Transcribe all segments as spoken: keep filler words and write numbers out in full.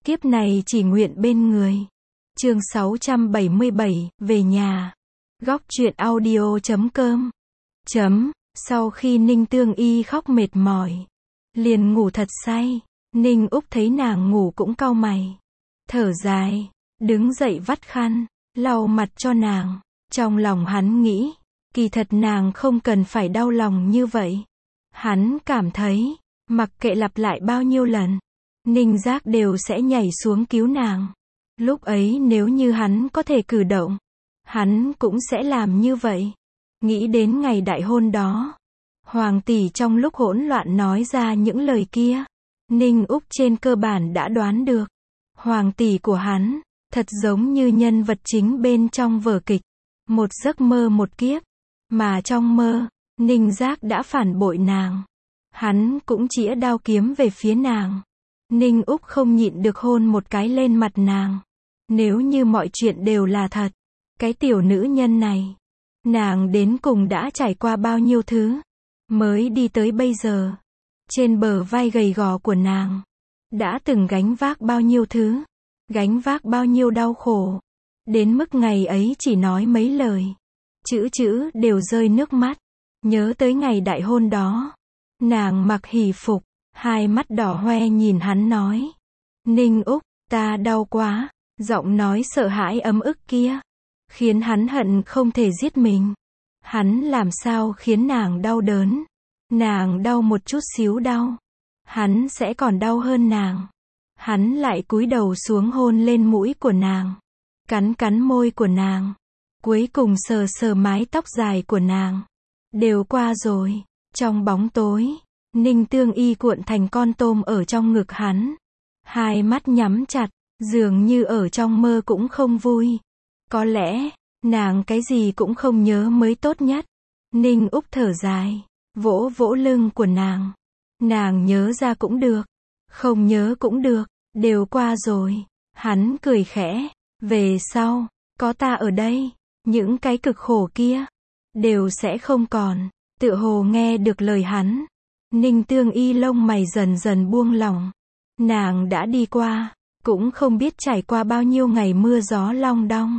Kiếp này chỉ nguyện bên người. Chương sáu trăm bảy mươi bảy, về nhà. Góc truyện audio chấm com. Chấm, sau khi Ninh Tương Y khóc mệt mỏi, liền ngủ thật say, Ninh Úc thấy nàng ngủ cũng cau mày, thở dài, đứng dậy vắt khăn, lau mặt cho nàng. Trong lòng hắn nghĩ, kỳ thật nàng không cần phải đau lòng như vậy. Hắn cảm thấy, mặc kệ lặp lại bao nhiêu lần, Ninh Giác đều sẽ nhảy xuống cứu nàng. Lúc ấy nếu như hắn có thể cử động, hắn cũng sẽ làm như vậy. Nghĩ đến ngày đại hôn đó, Hoàng tỷ trong lúc hỗn loạn nói ra những lời kia, Ninh Úc trên cơ bản đã đoán được. Hoàng tỷ của hắn, thật giống như nhân vật chính bên trong vở kịch, một giấc mơ một kiếp, mà trong mơ, Ninh Giác đã phản bội nàng. Hắn cũng chĩa đao kiếm về phía nàng. Ninh Úc không nhịn được hôn một cái lên mặt nàng. Nếu như mọi chuyện đều là thật, cái tiểu nữ nhân này, nàng đến cùng đã trải qua bao nhiêu thứ, mới đi tới bây giờ. Trên bờ vai gầy gò của nàng, đã từng gánh vác bao nhiêu thứ, gánh vác bao nhiêu đau khổ. Đến mức ngày ấy chỉ nói mấy lời, chữ chữ đều rơi nước mắt. Nhớ tới ngày đại hôn đó, nàng mặc hỷ phục, hai mắt đỏ hoe nhìn hắn nói. Ninh Úc, ta đau quá. Giọng nói sợ hãi ấm ức kia, khiến hắn hận không thể giết mình. Hắn làm sao khiến nàng đau đớn. Nàng đau một chút xíu đau, hắn sẽ còn đau hơn nàng. Hắn lại cúi đầu xuống hôn lên mũi của nàng, cắn cắn môi của nàng, cuối cùng sờ sờ mái tóc dài của nàng. Đều qua rồi. Trong bóng tối, Ninh Tương Y cuộn thành con tôm ở trong ngực hắn, hai mắt nhắm chặt, dường như ở trong mơ cũng không vui. Có lẽ, nàng cái gì cũng không nhớ mới tốt nhất. Ninh Úc thở dài, vỗ vỗ lưng của nàng. Nàng nhớ ra cũng được, không nhớ cũng được, đều qua rồi. Hắn cười khẽ, về sau, có ta ở đây, những cái cực khổ kia, đều sẽ không còn. Tựa hồ nghe được lời hắn, Ninh Tương Y lông mày dần dần buông lỏng. Nàng đã đi qua, cũng không biết trải qua bao nhiêu ngày mưa gió long đong,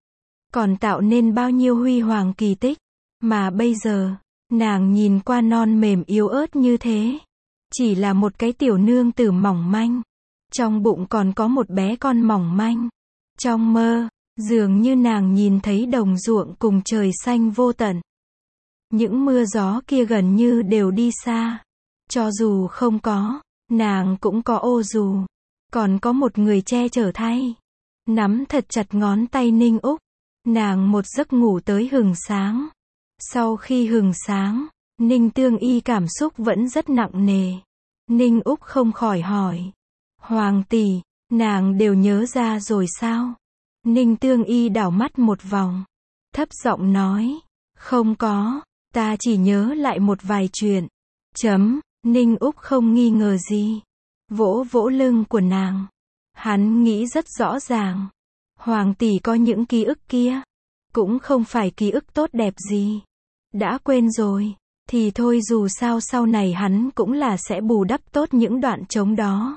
còn tạo nên bao nhiêu huy hoàng kỳ tích. Mà bây giờ, nàng nhìn qua non mềm yếu ớt như thế, chỉ là một cái tiểu nương tử mỏng manh, trong bụng còn có một bé con mỏng manh. Trong mơ, dường như nàng nhìn thấy đồng ruộng cùng trời xanh vô tận. Những mưa gió kia gần như đều đi xa. Cho dù không có, nàng cũng có ô dù, còn có một người che chở thay. Nắm thật chặt ngón tay Ninh Úc, nàng một giấc ngủ tới hừng sáng. Sau khi hừng sáng, Ninh Tương Y cảm xúc vẫn rất nặng nề. Ninh Úc không khỏi hỏi, Hoàng tỷ, nàng đều nhớ ra rồi sao? Ninh Tương Y đảo mắt một vòng, thấp giọng nói, không có, ta chỉ nhớ lại một vài chuyện. Chấm, Ninh Úc không nghi ngờ gì, vỗ vỗ lưng của nàng. Hắn nghĩ rất rõ ràng, Hoàng tỷ có những ký ức kia, cũng không phải ký ức tốt đẹp gì. Đã quên rồi, thì thôi, dù sao sau này hắn cũng là sẽ bù đắp tốt những đoạn trống đó.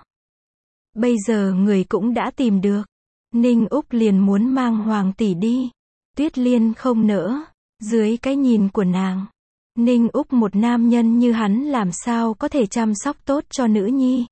Bây giờ người cũng đã tìm được, Ninh Úc liền muốn mang Hoàng tỷ đi. Tuyết Liên không nỡ, dưới cái nhìn của nàng, Ninh Úc một nam nhân như hắn làm sao có thể chăm sóc tốt cho nữ nhi.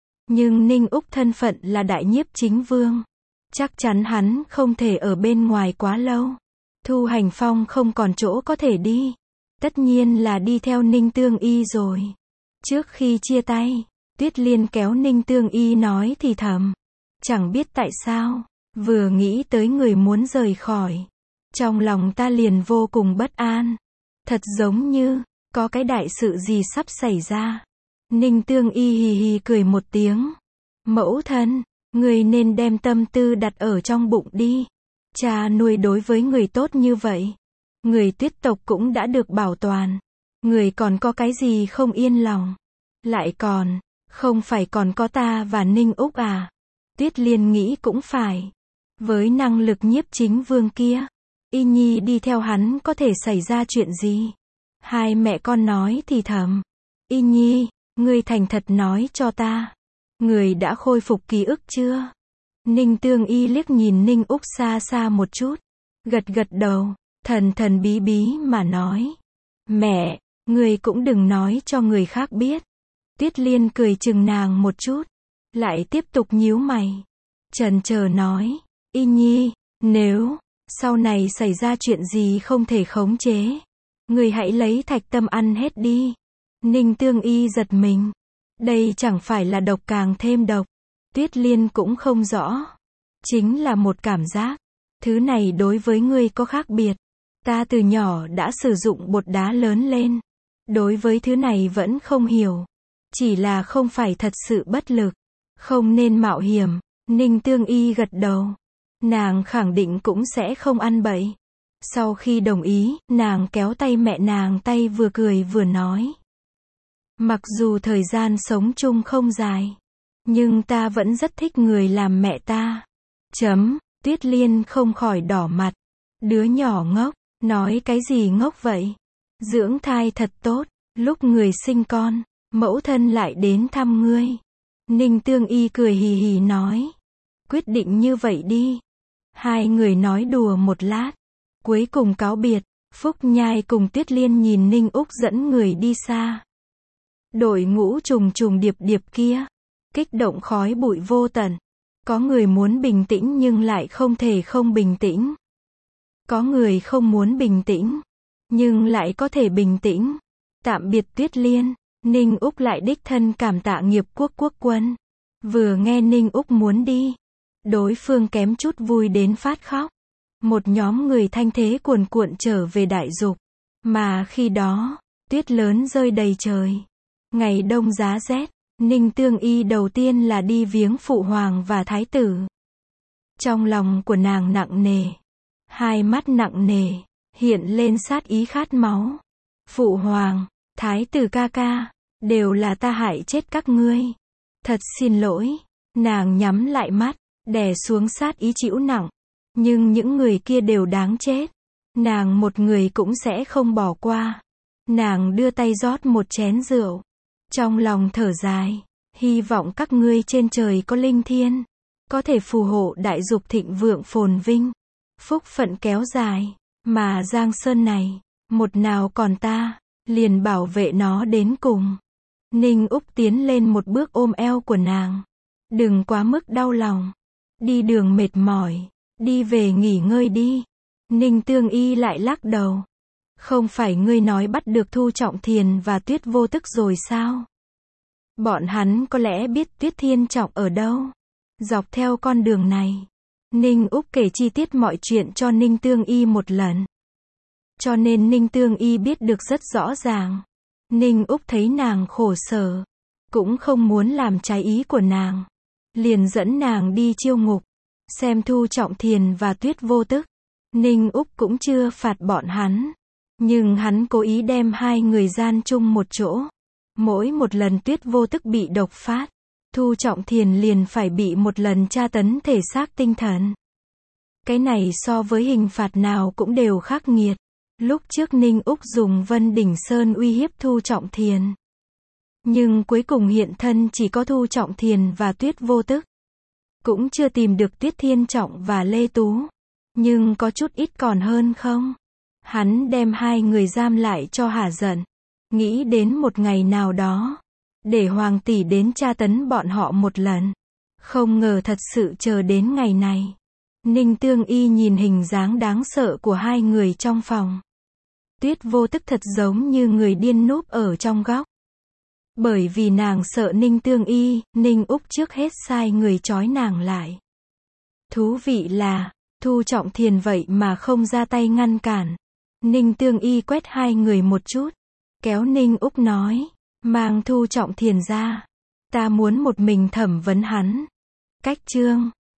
Nhưng Ninh Úc thân phận là đại nhiếp chính vương, chắc chắn hắn không thể ở bên ngoài quá lâu. Thu Hành Phong không còn chỗ có thể đi, tất nhiên là đi theo Ninh Tương Y rồi. Trước khi chia tay, Tuyết Liên kéo Ninh Tương Y nói thì thầm, chẳng biết tại sao, vừa nghĩ tới người muốn rời khỏi, trong lòng ta liền vô cùng bất an. Thật giống như, có cái đại sự gì sắp xảy ra. Ninh Tương Y hì hì cười một tiếng. Mẫu thân, người nên đem tâm tư đặt ở trong bụng đi. Cha nuôi đối với người tốt như vậy. Người Tuyết tộc cũng đã được bảo toàn. Người còn có cái gì không yên lòng. Lại còn, không phải còn có ta và Ninh Úc à? Tuyết Liên nghĩ cũng phải. Với năng lực nhiếp chính vương kia, Y Nhi đi theo hắn có thể xảy ra chuyện gì? Hai mẹ con nói thì thầm. Y Nhi, ngươi thành thật nói cho ta. Người đã khôi phục ký ức chưa? Ninh Tương Y liếc nhìn Ninh Úc xa xa một chút. Gật gật đầu, thần thần bí bí mà nói. Mẹ, người cũng đừng nói cho người khác biết. Tuyết Liên cười chừng nàng một chút. Lại tiếp tục nhíu mày. Chần chờ nói. Y Nhi, nếu sau này xảy ra chuyện gì không thể khống chế, người hãy lấy thạch tâm ăn hết đi. Ninh Tương Y giật mình. Đây chẳng phải là độc càng thêm độc. Tuyết Liên cũng không rõ. Chính là một cảm giác. Thứ này đối với ngươi có khác biệt. Ta từ nhỏ đã sử dụng bột đá lớn lên. Đối với thứ này vẫn không hiểu. Chỉ là không phải thật sự bất lực. Không nên mạo hiểm. Ninh Tương Y gật đầu. Nàng khẳng định cũng sẽ không ăn bậy. Sau khi đồng ý, nàng kéo tay mẹ nàng tay vừa cười vừa nói. Mặc dù thời gian sống chung không dài, nhưng ta vẫn rất thích người làm mẹ ta. Chấm, Tuyết Liên không khỏi đỏ mặt. Đứa nhỏ ngốc, nói cái gì ngốc vậy? Dưỡng thai thật tốt, lúc người sinh con, mẫu thân lại đến thăm ngươi. Ninh Tương Y cười hì hì nói. Quyết định như vậy đi. Hai người nói đùa một lát. Cuối cùng cáo biệt, Phúc Nhai cùng Tuyết Liên nhìn Ninh Úc dẫn người đi xa. Đội ngũ trùng trùng điệp điệp kia, kích động khói bụi vô tận. Có người muốn bình tĩnh nhưng lại không thể không bình tĩnh. Có người không muốn bình tĩnh, nhưng lại có thể bình tĩnh. Tạm biệt Tuyết Liên, Ninh Úc lại đích thân cảm tạ Nghiệp Quốc quốc quân. Vừa nghe Ninh Úc muốn đi, đối phương kém chút vui đến phát khóc. Một nhóm người thanh thế cuồn cuộn trở về Đại Dục. Mà khi đó, tuyết lớn rơi đầy trời. Ngày đông giá rét, Ninh Tương Y đầu tiên là đi viếng phụ hoàng và thái tử. Trong lòng của nàng nặng nề, hai mắt nặng nề, hiện lên sát ý khát máu. Phụ hoàng, thái tử ca ca, đều là ta hại chết các ngươi. Thật xin lỗi. Nàng nhắm lại mắt, đè xuống sát ý chịu nặng. Nhưng những người kia đều đáng chết. Nàng một người cũng sẽ không bỏ qua. Nàng đưa tay rót một chén rượu. Trong lòng thở dài, hy vọng các ngươi trên trời có linh thiên, có thể phù hộ Đại Dục thịnh vượng phồn vinh, phúc phận kéo dài, mà Giang Sơn này, một nào còn ta, liền bảo vệ nó đến cùng. Ninh Úc tiến lên một bước ôm eo của nàng. Đừng quá mức đau lòng. Đi đường mệt mỏi, đi về nghỉ ngơi đi. Ninh Tương Y lại lắc đầu. Không phải ngươi nói bắt được Thu Trọng Thiền và Tuyết Vô Tức rồi sao? Bọn hắn có lẽ biết Tuyết Thiên Trọng ở đâu. Dọc theo con đường này, Ninh Úc kể chi tiết mọi chuyện cho Ninh Tương Y một lần. Cho nên Ninh Tương Y biết được rất rõ ràng. Ninh Úc thấy nàng khổ sở, cũng không muốn làm trái ý của nàng. Liền dẫn nàng đi chiêu ngục, xem Thu Trọng Thiền và Tuyết Vô Tức. Ninh Úc cũng chưa phạt bọn hắn. Nhưng hắn cố ý đem hai người gian chung một chỗ. Mỗi một lần Tuyết Vô Tức bị độc phát, Thu Trọng Thiền liền phải bị một lần tra tấn thể xác tinh thần. Cái này so với hình phạt nào cũng đều khắc nghiệt. Lúc trước Ninh Úc dùng Vân Đỉnh Sơn uy hiếp Thu Trọng Thiền. Nhưng cuối cùng hiện thân chỉ có Thu Trọng Thiền và Tuyết Vô Tức. Cũng chưa tìm được Tuyết Thiên Trọng và Lê Tú. Nhưng có chút ít còn hơn không? Hắn đem hai người giam lại cho hả giận. Nghĩ đến một ngày nào đó, để hoàng tỷ đến tra tấn bọn họ một lần. Không ngờ thật sự chờ đến ngày này. Ninh Tương Y nhìn hình dáng đáng sợ của hai người trong phòng. Tuyết Vô Tức thật giống như người điên núp ở trong góc. Bởi vì nàng sợ Ninh Tương Y, Ninh Úc trước hết sai người trói nàng lại. Thú vị là, Thu Trọng Thiền vậy mà không ra tay ngăn cản. Ninh Tương Y quét hai người một chút, kéo Ninh Úc nói, mang Thu Trọng Thiền ra. Ta muốn một mình thẩm vấn hắn. Cách chương